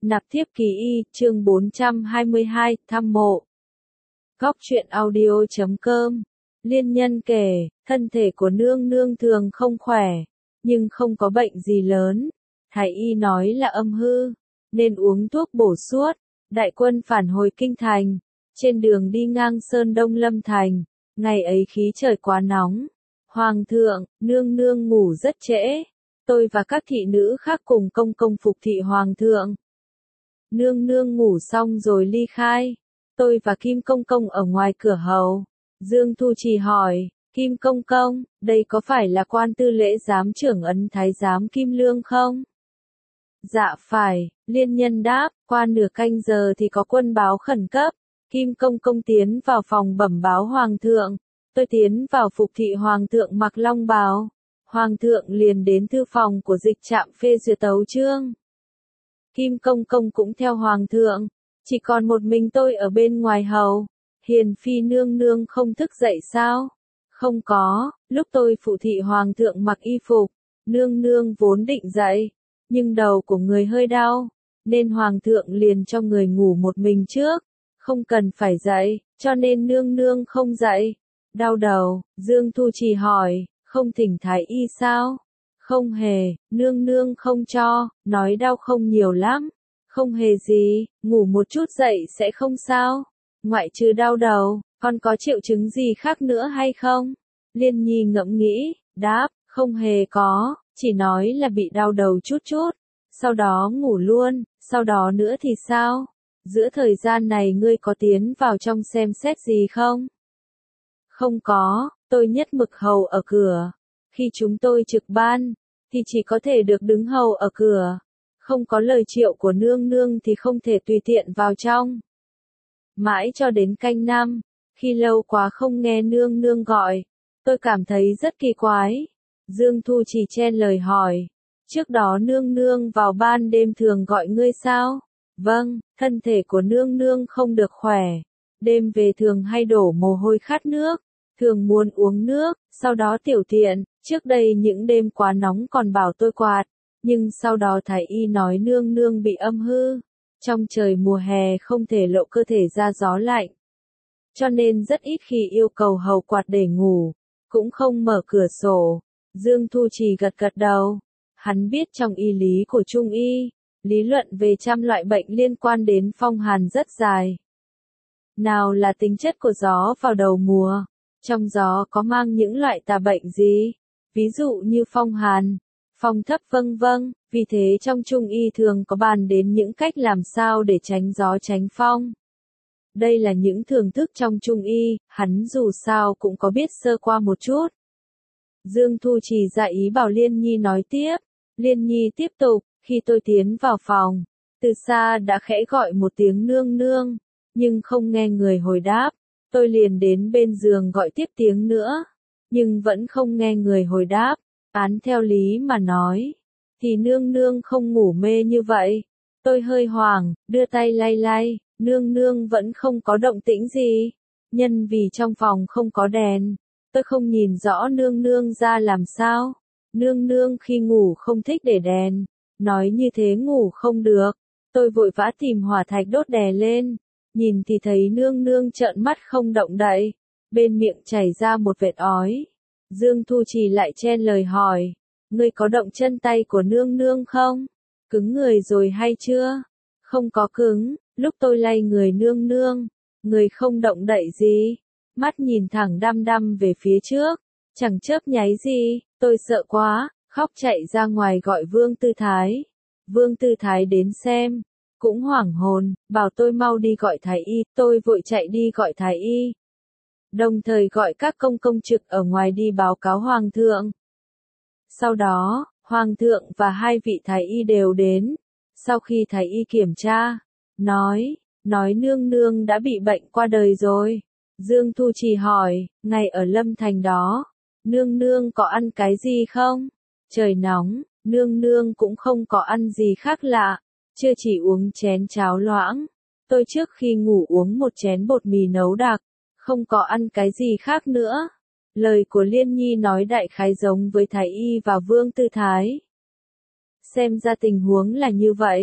Nạp thiếp ký y, chương 422, thăm mộ. Góc truyện audio.com. Liên nhân kể, thân thể của nương nương thường không khỏe, nhưng không có bệnh gì lớn. Thái y nói là âm hư, nên uống thuốc bổ suốt. Đại quân phản hồi kinh thành, trên đường đi ngang Sơn Đông Lâm Thành. Ngày ấy khí trời quá nóng. Hoàng thượng, nương nương ngủ rất trễ. Tôi và các thị nữ khác cùng công công phục thị hoàng thượng. Nương nương ngủ xong rồi ly khai. Tôi và Kim Công Công ở ngoài cửa hầu. Dương Thu Trì hỏi, Kim Công Công, đây có phải là quan tư lễ giám trưởng ấn thái giám Kim Lương không? Dạ phải, liên nhân đáp, qua nửa canh giờ thì có quân báo khẩn cấp. Kim Công Công tiến vào phòng bẩm báo hoàng thượng. Tôi tiến vào phục thị hoàng thượng mặc long bào. Hoàng thượng liền đến thư phòng của dịch trạm phê duyệt tấu chương. Kim Công Công cũng theo hoàng thượng, chỉ còn một mình tôi ở bên ngoài hầu. Hiền phi nương nương không thức dậy sao? Không có, lúc tôi phụ thị hoàng thượng mặc y phục, nương nương vốn định dậy, nhưng đầu của người hơi đau, nên hoàng thượng liền cho người ngủ một mình trước, không cần phải dậy, cho nên nương nương không dậy. Đau đầu, Dương Thu Trì hỏi, không thỉnh thái y sao? Không hề, nương nương không cho, nói đau không nhiều lắm. Không hề gì, ngủ một chút dậy sẽ không sao. Ngoại trừ đau đầu, còn có triệu chứng gì khác nữa hay không? Liên Nhi ngẫm nghĩ, đáp, không hề có, chỉ nói là bị đau đầu chút chút. Sau đó ngủ luôn, sau đó nữa thì sao? Giữa thời gian này ngươi có tiến vào trong xem xét gì không? Không có, tôi nhất mực hầu ở cửa. Khi chúng tôi trực ban, thì chỉ có thể được đứng hầu ở cửa. Không có lời triệu của nương nương thì không thể tùy tiện vào trong. Mãi cho đến canh năm, khi lâu quá không nghe nương nương gọi, tôi cảm thấy rất kỳ quái. Dương Thu Trì chen lời hỏi, trước đó nương nương vào ban đêm thường gọi ngươi sao? Vâng, thân thể của nương nương không được khỏe. Đêm về thường hay đổ mồ hôi khát nước, thường muốn uống nước, sau đó tiểu tiện. Trước đây những đêm quá nóng còn bảo tôi quạt, nhưng sau đó thái y nói nương nương bị âm hư. Trong trời mùa hè không thể lộ cơ thể ra gió lạnh, cho nên rất ít khi yêu cầu hầu quạt để ngủ, cũng không mở cửa sổ. Dương Thu Trì gật gật đầu. Hắn biết trong y lý của Trung y, lý luận về trăm loại bệnh liên quan đến phong hàn rất dài. Nào là tính chất của gió vào đầu mùa, trong gió có mang những loại tà bệnh gì, ví dụ như phong hàn, phong thấp vân vân. Vì thế trong Trung y thường có bàn đến những cách làm sao để tránh gió tránh phong. Đây là những thưởng thức trong Trung y, hắn dù sao cũng có biết sơ qua một chút. Dương Thu Trì dạ ý bảo Liên Nhi nói tiếp. Liên Nhi tiếp tục, khi tôi tiến vào phòng, từ xa đã khẽ gọi một tiếng nương nương, nhưng không nghe người hồi đáp. Tôi liền đến bên giường gọi tiếp tiếng nữa, nhưng vẫn không nghe người hồi đáp. Án theo lý mà nói, thì nương nương không ngủ mê như vậy. Tôi hơi hoảng, đưa tay lay lay, nương nương vẫn không có động tĩnh gì. Nhân vì trong phòng không có đèn, tôi không nhìn rõ nương nương ra làm sao. Nương nương khi ngủ không thích để đèn, nói như thế ngủ không được. Tôi vội vã tìm hỏa thạch đốt đè lên, nhìn thì thấy nương nương trợn mắt không động đậy, bên miệng chảy ra một vệt ói. Dương Thu Trì lại chen lời hỏi, ngươi có động chân tay của nương nương không? Cứng người rồi hay chưa? Không có cứng. Lúc tôi lay người nương nương, người không động đậy gì, mắt nhìn thẳng đăm đăm về phía trước, chẳng chớp nháy gì. Tôi sợ quá, khóc chạy ra ngoài gọi Vương Tư Thái. Vương Tư Thái đến xem, cũng hoảng hồn, bảo tôi mau đi gọi thái y. Tôi vội chạy đi gọi thái y, đồng thời gọi các công công trực ở ngoài đi báo cáo hoàng thượng. Sau đó, hoàng thượng và hai vị thái y đều đến. Sau khi thái y kiểm tra, nói nương nương đã bị bệnh qua đời rồi. Dương Thu Trì hỏi, ngày ở Lâm Thành đó, nương nương có ăn cái gì không? Trời nóng, nương nương cũng không có ăn gì khác lạ, chưa chỉ uống chén cháo loãng. Tôi trước khi ngủ uống một chén bột mì nấu đặc, không có ăn cái gì khác nữa. Lời của Liên Nhi nói đại khái giống với thái y và Vương Tư Thái. Xem ra tình huống là như vậy.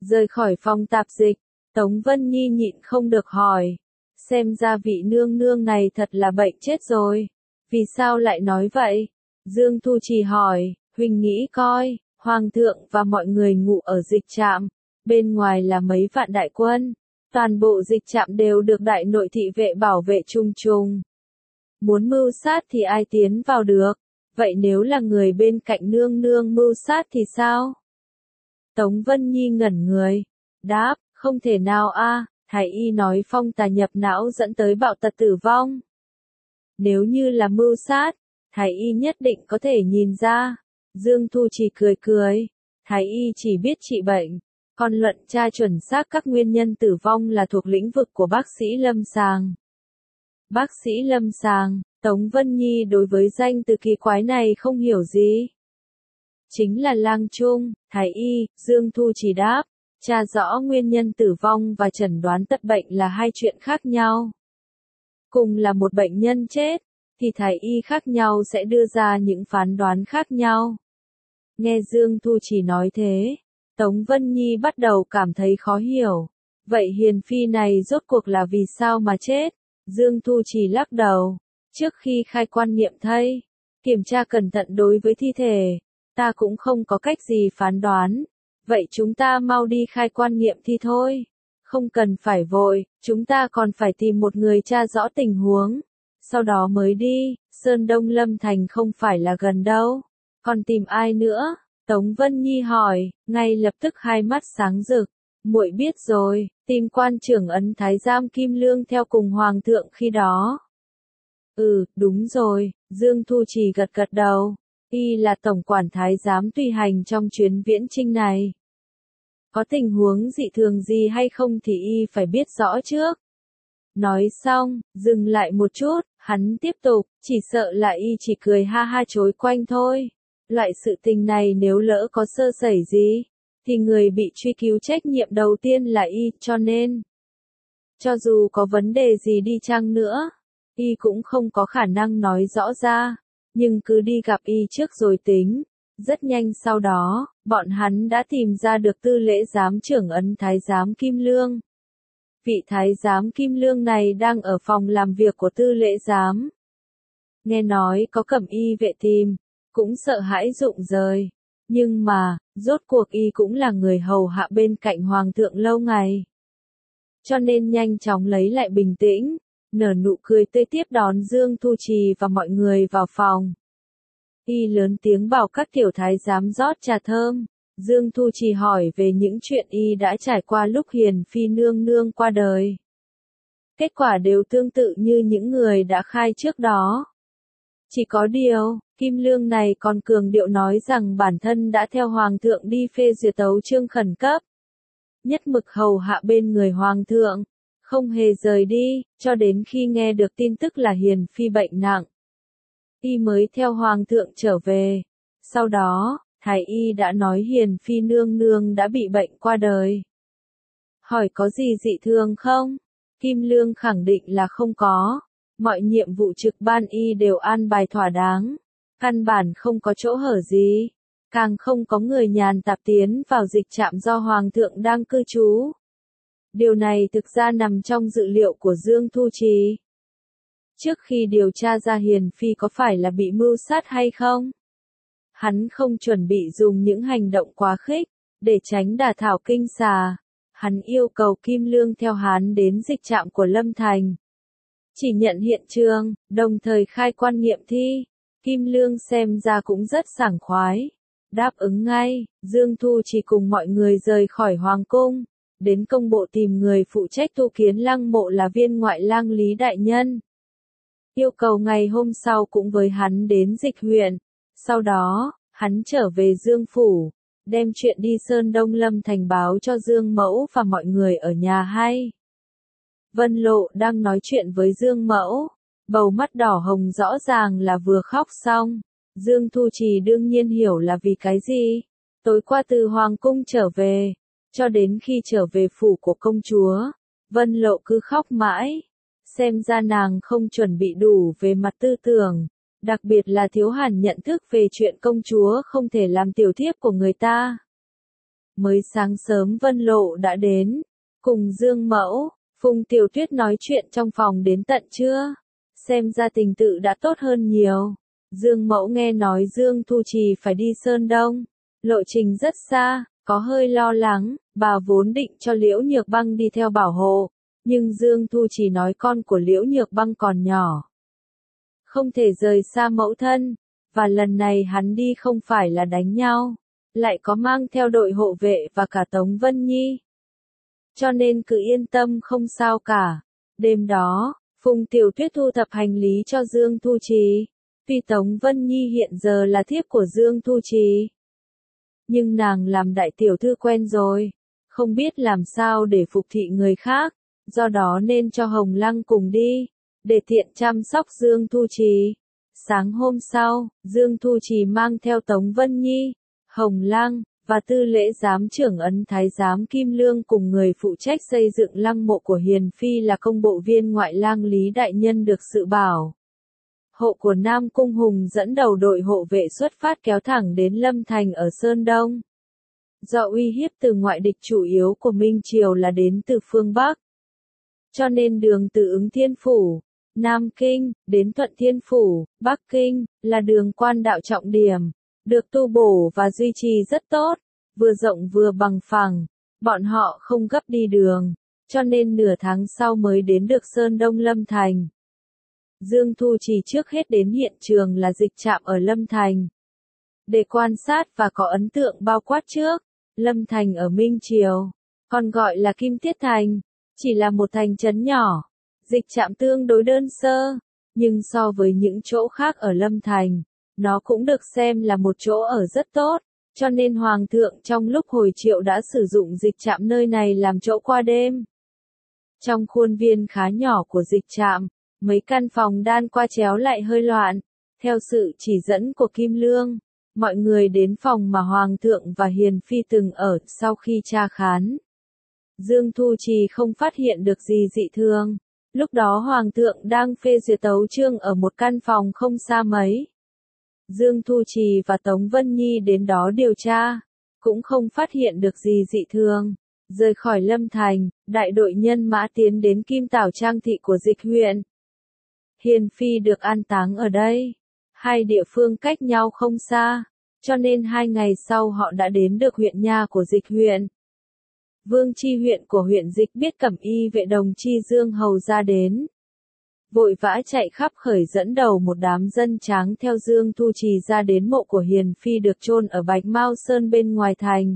Rời khỏi phòng tạp dịch, Tống Vân Nhi nhịn không được hỏi. Xem ra vị nương nương này thật là bệnh chết rồi. Vì sao lại nói vậy? Dương Thu Trì hỏi, huynh nghĩ coi, Hoàng thượng và mọi người ngủ ở dịch trạm. Bên ngoài là mấy vạn đại quân. Toàn bộ dịch trạm đều được đại nội thị vệ bảo vệ trùng trùng. Muốn mưu sát thì ai tiến vào được? Vậy nếu là người bên cạnh nương nương mưu sát thì sao? Tống Vân Nhi ngẩn người. Đáp, không thể nào a, thái y nói phong tà nhập não dẫn tới bạo tật tử vong. Nếu như là mưu sát, thái y nhất định có thể nhìn ra. Dương Thu Trì cười cười. Thái y chỉ biết trị bệnh. Còn luận tra chuẩn xác các nguyên nhân tử vong là thuộc lĩnh vực của bác sĩ lâm sàng. Bác sĩ lâm sàng, Tống Vân Nhi đối với danh từ kỳ quái này không hiểu gì. Chính là lang trung, thái y, Dương Thu Trì đáp. Tra rõ nguyên nhân tử vong và chẩn đoán tật bệnh là hai chuyện khác nhau. Cùng là một bệnh nhân chết, thì thái y khác nhau sẽ đưa ra những phán đoán khác nhau. Nghe Dương Thu Trì nói thế, Tống Vân Nhi bắt đầu cảm thấy khó hiểu. Vậy hiền phi này rốt cuộc là vì sao mà chết? Dương Thu Trì lắc đầu. Trước khi khai quan nghiệm thây, kiểm tra cẩn thận đối với thi thể, ta cũng không có cách gì phán đoán. Vậy chúng ta mau đi khai quan nghiệm thi thôi. Không cần phải vội, chúng ta còn phải tìm một người tra rõ tình huống. Sau đó mới đi, Sơn Đông Lâm Thành không phải là gần đâu. Còn tìm ai nữa? Tống Vân Nhi hỏi, ngay lập tức hai mắt sáng rực. Muội biết rồi, tìm quan trưởng ấn thái giám Kim Lương theo cùng Hoàng thượng khi đó. Đúng rồi, Dương Thu Trì gật gật đầu. Y là tổng quản thái giám tùy hành trong chuyến viễn chinh này. Có tình huống dị thường gì hay không thì y phải biết rõ trước. Nói xong, dừng lại một chút, hắn tiếp tục, chỉ sợ là y chỉ cười ha ha chối quanh thôi. Loại sự tình này nếu lỡ có sơ sẩy gì, thì người bị truy cứu trách nhiệm đầu tiên là y, cho nên, cho dù có vấn đề gì đi chăng nữa, y cũng không có khả năng nói rõ ra, nhưng cứ đi gặp y trước rồi tính. Rất nhanh sau đó, bọn hắn đã tìm ra được tư lễ giám trưởng ấn thái giám Kim Lương. Vị thái giám Kim Lương này đang ở phòng làm việc của tư lễ giám. Nghe nói có cẩm y vệ tìm, cũng sợ hãi rụng rời. Nhưng mà, rốt cuộc y cũng là người hầu hạ bên cạnh hoàng thượng lâu ngày. Cho nên nhanh chóng lấy lại bình tĩnh, nở nụ cười tươi tiếp đón Dương Thu Trì và mọi người vào phòng. Y lớn tiếng bảo các tiểu thái giám rót trà thơm. Dương Thu Trì hỏi về những chuyện y đã trải qua lúc hiền phi nương nương qua đời. Kết quả đều tương tự như những người đã khai trước đó. Chỉ có điều, Kim Lương này còn cường điệu nói rằng bản thân đã theo Hoàng thượng đi phê duyệt tấu chương khẩn cấp. Nhất mực hầu hạ bên người Hoàng thượng, không hề rời đi, cho đến khi nghe được tin tức là hiền phi bệnh nặng. Y mới theo Hoàng thượng trở về. Sau đó, thái y đã nói hiền phi nương nương đã bị bệnh qua đời. Hỏi có gì dị thường không? Kim Lương khẳng định là không có. Mọi nhiệm vụ trực ban y đều an bài thỏa đáng. Căn bản không có chỗ hở gì. Càng không có người nhàn tạp tiến vào dịch trạm do Hoàng thượng đang cư trú. Điều này thực ra nằm trong dự liệu của Dương Thu Trì. Trước khi điều tra ra hiền phi có phải là bị mưu sát hay không? Hắn không chuẩn bị dùng những hành động quá khích, để tránh đả thảo kinh xà. Hắn yêu cầu Kim Lương theo hắn đến dịch trạm của Lâm Thành. Chỉ nhận hiện trường, đồng thời khai quan nghiệm thi. Kim Lương xem ra cũng rất sảng khoái. Đáp ứng ngay, Dương Thu chỉ cùng mọi người rời khỏi Hoàng cung. Đến công bộ tìm người phụ trách tu kiến lăng mộ là viên ngoại lang Lý Đại Nhân. Yêu cầu ngày hôm sau cũng với hắn đến dịch huyện. Sau đó, hắn trở về Dương Phủ, đem chuyện đi Sơn Đông Lâm Thành báo cho Dương Mẫu và mọi người ở nhà hay. Vân Lộ đang nói chuyện với Dương Mẫu, bầu mắt đỏ hồng rõ ràng là vừa khóc xong. Dương Thu Trì đương nhiên hiểu là vì cái gì. Tối qua từ Hoàng cung trở về, cho đến khi trở về phủ của công chúa, Vân Lộ cứ khóc mãi. Xem ra nàng không chuẩn bị đủ về mặt tư tưởng, đặc biệt là thiếu hẳn nhận thức về chuyện công chúa không thể làm tiểu thiếp của người ta. Mới sáng sớm Vân Lộ đã đến, cùng Dương Mẫu, Phùng Tiểu Tuyết nói chuyện trong phòng đến tận trưa. Xem ra tình tự đã tốt hơn nhiều. Dương Mẫu nghe nói Dương Thu Trì phải đi Sơn Đông, lộ trình rất xa, có hơi lo lắng, bà vốn định cho Liễu Nhược Băng đi theo bảo hộ, nhưng Dương Thu Trì nói con của Liễu Nhược Băng còn nhỏ, không thể rời xa mẫu thân, và lần này hắn đi không phải là đánh nhau, lại có mang theo đội hộ vệ và cả Tống Vân Nhi. Cho nên cứ yên tâm không sao cả. Đêm đó, Phùng Tiểu Tuyết thu thập hành lý cho Dương Thu Trì. Tuy Tống Vân Nhi hiện giờ là thiếp của Dương Thu Trì, nhưng nàng làm đại tiểu thư quen rồi, không biết làm sao để phục thị người khác, do đó nên cho Hồng Lăng cùng đi, để tiện chăm sóc Dương Thu Trì. Sáng hôm sau, Dương Thu Trì mang theo Tống Vân Nhi, Hồng Lăng, và tư lễ giám trưởng ấn thái giám Kim Lương cùng người phụ trách xây dựng lăng mộ của Hiền Phi là công bộ viên ngoại lang Lý Đại Nhân được sự bảo hộ của Nam Cung Hùng dẫn đầu đội hộ vệ xuất phát kéo thẳng đến Lâm Thành ở Sơn Đông. Do uy hiếp từ ngoại địch chủ yếu của Minh Triều là đến từ phương Bắc, cho nên đường từ Ứng Thiên Phủ, Nam Kinh, đến Thuận Thiên Phủ, Bắc Kinh, là đường quan đạo trọng điểm, được tu bổ và duy trì rất tốt, vừa rộng vừa bằng phẳng, bọn họ không gấp đi đường, cho nên nửa tháng sau mới đến được Sơn Đông Lâm Thành. Dương Thu Trì trước hết đến hiện trường là dịch trạm ở Lâm Thành, để quan sát và có ấn tượng bao quát trước. Lâm Thành ở Minh Triều, còn gọi là Kim Tiết Thành, chỉ là một thành trấn nhỏ, dịch trạm tương đối đơn sơ, nhưng so với những chỗ khác ở Lâm Thành, nó cũng được xem là một chỗ ở rất tốt, cho nên Hoàng thượng trong lúc hồi triệu đã sử dụng dịch trạm nơi này làm chỗ qua đêm. Trong khuôn viên khá nhỏ của dịch trạm, mấy căn phòng đan qua chéo lại hơi loạn, theo sự chỉ dẫn của Kim Lương. Mọi người đến phòng mà Hoàng thượng và Hiền Phi từng ở sau khi tra khán. Dương Thu Trì không phát hiện được gì dị thường. Lúc đó Hoàng thượng đang phê duyệt tấu chương ở một căn phòng không xa mấy. Dương Thu Trì và Tống Vân Nhi đến đó điều tra, cũng không phát hiện được gì dị thường. Rời khỏi Lâm Thành, đại đội nhân mã tiến đến Kim Tảo Trang thị của Dịch huyện. Hiền Phi được an táng ở đây. Hai địa phương cách nhau không xa, cho nên 2 ngày sau họ đã đến được huyện nha của Dịch huyện. Vương Chi huyện của huyện Dịch biết Cẩm Y vệ đồng Chi Dương hầu ra đến, vội vã chạy khắp khởi dẫn đầu một đám dân tráng theo Dương Thu Trì ra đến mộ của Hiền Phi được chôn ở Bạch Mao Sơn bên ngoài thành.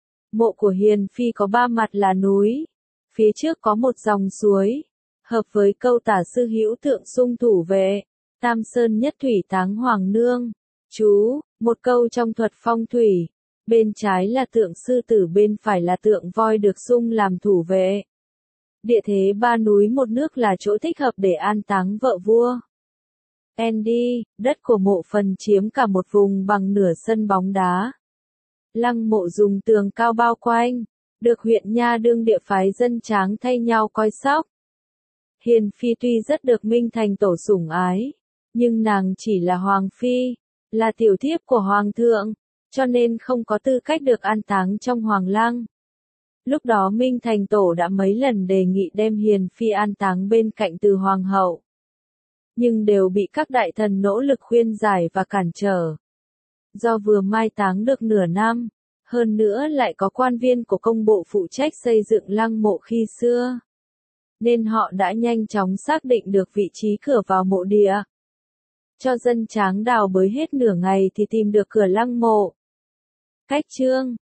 Mộ của Hiền Phi có 3 mặt là núi, phía trước có một dòng suối, hợp với câu tả sư hữu thượng sung thủ vệ, Tam Sơn nhất thủy táng hoàng nương. Chú, một câu trong thuật phong thủy, bên trái là tượng sư tử, bên phải là tượng voi được sung làm thủ vệ. Địa thế 3 núi một nước là chỗ thích hợp để an táng vợ vua. Andy, đất của mộ phần chiếm cả một vùng bằng nửa sân bóng đá. Lăng mộ dùng tường cao bao quanh, được huyện nha đương địa phái dân tráng thay nhau coi sóc. Hiền Phi tuy rất được Minh Thành tổ sủng ái, nhưng nàng chỉ là hoàng phi, là tiểu thiếp của hoàng thượng, cho nên không có tư cách được an táng trong hoàng lăng. Lúc đó Minh Thành tổ đã mấy lần đề nghị đem Hiền Phi an táng bên cạnh Từ hoàng hậu, nhưng đều bị các đại thần nỗ lực khuyên giải và cản trở. Do vừa mai táng được nửa năm, hơn nữa lại có quan viên của công bộ phụ trách xây dựng lăng mộ khi xưa, nên họ đã nhanh chóng xác định được vị trí cửa vào mộ địa. Cho dân tráng đào bới hết nửa ngày thì tìm được cửa lăng mộ. Cách chương